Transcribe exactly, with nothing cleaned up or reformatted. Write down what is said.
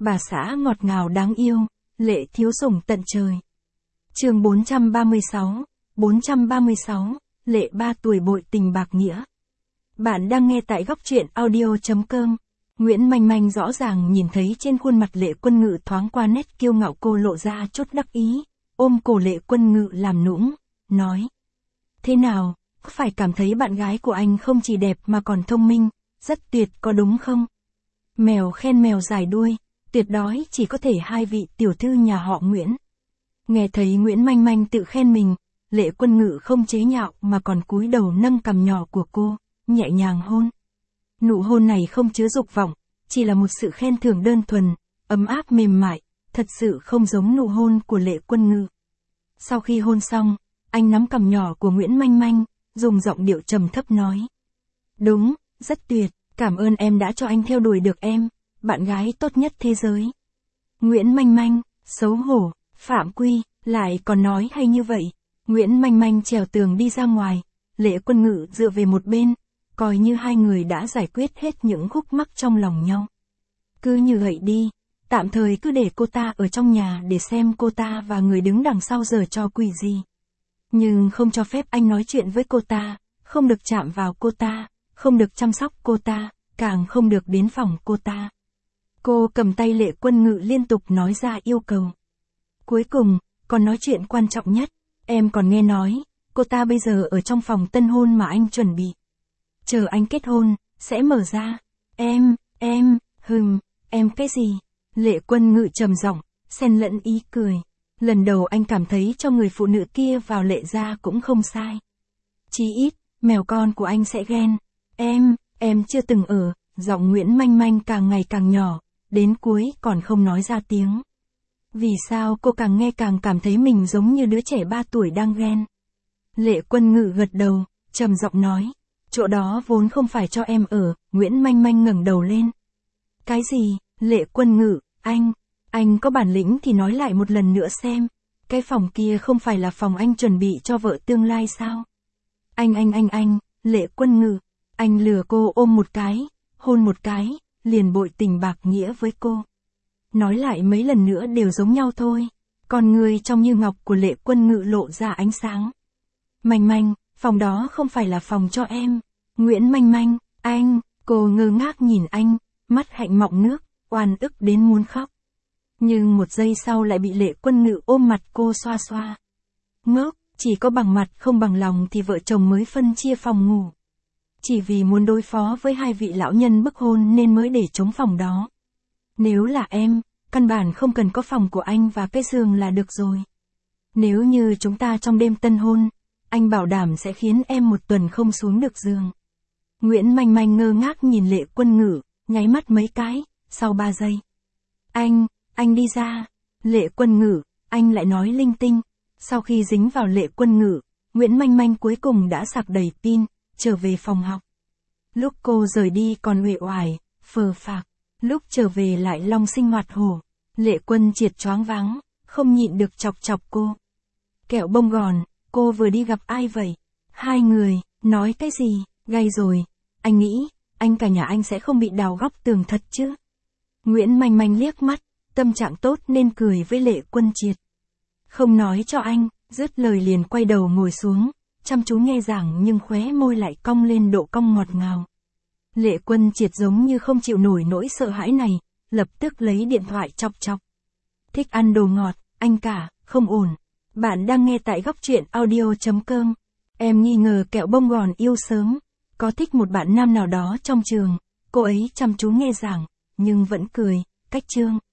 bà xã ngọt ngào đáng yêu, Lệ thiếu sủng tận trời. Chương bốn trăm ba mươi sáu, bốn trăm ba mươi sáu, Lệ ba tuổi bội tình bạc nghĩa. Bạn đang nghe tại góc truyện audio chấm com. Nguyễn Manh Manh rõ ràng nhìn thấy trên khuôn mặt Lệ Quân Ngự thoáng qua nét kiêu ngạo, cô lộ ra chút đắc ý, ôm cổ Lệ Quân Ngự làm nũng, nói: "Thế nào, có phải cảm thấy bạn gái của anh không chỉ đẹp mà còn thông minh, rất tuyệt có đúng không?" Mèo khen mèo dài đuôi, tuyệt đói chỉ có thể hai vị tiểu thư nhà họ Nguyễn. Nghe thấy Nguyễn Manh Manh tự khen mình, Lệ Quân Ngự không chế nhạo mà còn cúi đầu nâng cằm nhỏ của cô, nhẹ nhàng hôn. Nụ hôn này không chứa dục vọng, chỉ là một sự khen thưởng đơn thuần, ấm áp mềm mại, thật sự không giống nụ hôn của Lệ Quân Ngự. Sau khi hôn xong, anh nắm cằm nhỏ của Nguyễn Manh Manh, dùng giọng điệu trầm thấp nói: "Đúng, rất tuyệt, cảm ơn em đã cho anh theo đuổi được em, bạn gái tốt nhất thế giới." Nguyễn Manh Manh, xấu hổ, phạm quy, lại còn nói hay như vậy. Nguyễn Manh Manh trèo tường đi ra ngoài, Lệ Quân Ngự dựa về một bên, coi như hai người đã giải quyết hết những khúc mắc trong lòng nhau. Cứ như vậy đi, tạm thời cứ để cô ta ở trong nhà để xem cô ta và người đứng đằng sau giở trò quỷ gì. Nhưng không cho phép anh nói chuyện với cô ta, không được chạm vào cô ta, không được chăm sóc cô ta, càng không được đến phòng cô ta. Cô cầm tay Lệ Quân Ngự liên tục nói ra yêu cầu. Cuối cùng, còn nói chuyện quan trọng nhất, em còn nghe nói, cô ta bây giờ ở trong phòng tân hôn mà anh chuẩn bị. Chờ anh kết hôn, sẽ mở ra. Em, em, hừm, em cái gì? Lệ Quân Ngự trầm giọng, xen lẫn ý cười. Lần đầu anh cảm thấy cho người phụ nữ kia vào Lệ gia cũng không sai. Chí ít, mèo con của anh sẽ ghen. Em, em chưa từng ở, giọng Nguyễn Manh Manh càng ngày càng nhỏ, đến cuối còn không nói ra tiếng. Vì sao cô càng nghe càng cảm thấy mình giống như đứa trẻ ba tuổi đang ghen? Lệ Quân Ngự gật đầu, trầm giọng nói: "Chỗ đó vốn không phải cho em ở." Nguyễn Manh Manh ngẩng đầu lên. "Cái gì?" Lệ Quân Ngự, anh, anh có bản lĩnh thì nói lại một lần nữa xem. Cái phòng kia không phải là phòng anh chuẩn bị cho vợ tương lai sao? Anh anh anh anh, Lệ Quân Ngự, anh lừa cô ôm một cái, hôn một cái, liền bội tình bạc nghĩa với cô. Nói lại mấy lần nữa đều giống nhau thôi. Con người trong như ngọc của Lệ Quân Ngự lộ ra ánh sáng. Manh Manh, phòng đó không phải là phòng cho em. Nguyễn Manh Manh, anh, cô ngơ ngác nhìn anh, mắt hạnh mọng nước, oan ức đến muốn khóc. Nhưng một giây sau lại bị Lệ Quân Ngự ôm mặt cô xoa xoa. Ngốc, chỉ có bằng mặt không bằng lòng thì vợ chồng mới phân chia phòng ngủ. Chỉ vì muốn đối phó với hai vị lão nhân bức hôn nên mới để trống phòng đó. Nếu là em, căn bản không cần có phòng của anh và cái giường là được rồi. Nếu như chúng ta trong đêm tân hôn, anh bảo đảm sẽ khiến em một tuần không xuống được giường. Nguyễn Manh Manh ngơ ngác nhìn Lệ Quân Ngự, nháy mắt mấy cái, sau ba giây. Anh, anh đi ra. Lệ Quân Ngự, anh lại nói linh tinh. Sau khi dính vào Lệ Quân Ngự, Nguyễn Manh Manh cuối cùng đã sạc đầy pin, trở về phòng học. Lúc cô rời đi còn uể oải, phờ phạc. Lúc trở về lại long sinh hoạt hổ. Lệ Quân Triệt choáng váng, không nhịn được chọc chọc cô. Kẹo bông gòn, cô vừa đi gặp ai vậy? Hai người, nói cái gì? Gay rồi. Anh nghĩ, anh cả nhà anh sẽ không bị đào góc tường thật chứ? Nguyễn Manh Manh liếc mắt, tâm trạng tốt nên cười với Lệ Quân Triệt. Không nói cho anh, dứt lời liền quay đầu ngồi xuống, chăm chú nghe giảng nhưng khóe môi lại cong lên độ cong ngọt ngào. Lệ Quân Triệt giống như không chịu nổi nỗi sợ hãi này, lập tức lấy điện thoại chọc chọc. Thích ăn đồ ngọt, anh cả, không ổn. Bạn đang nghe tại góc truyện audio chấm com. Em nghi ngờ kẹo bông gòn yêu sớm, có thích một bạn nam nào đó trong trường, cô ấy chăm chú nghe giảng, nhưng vẫn cười, cách chương.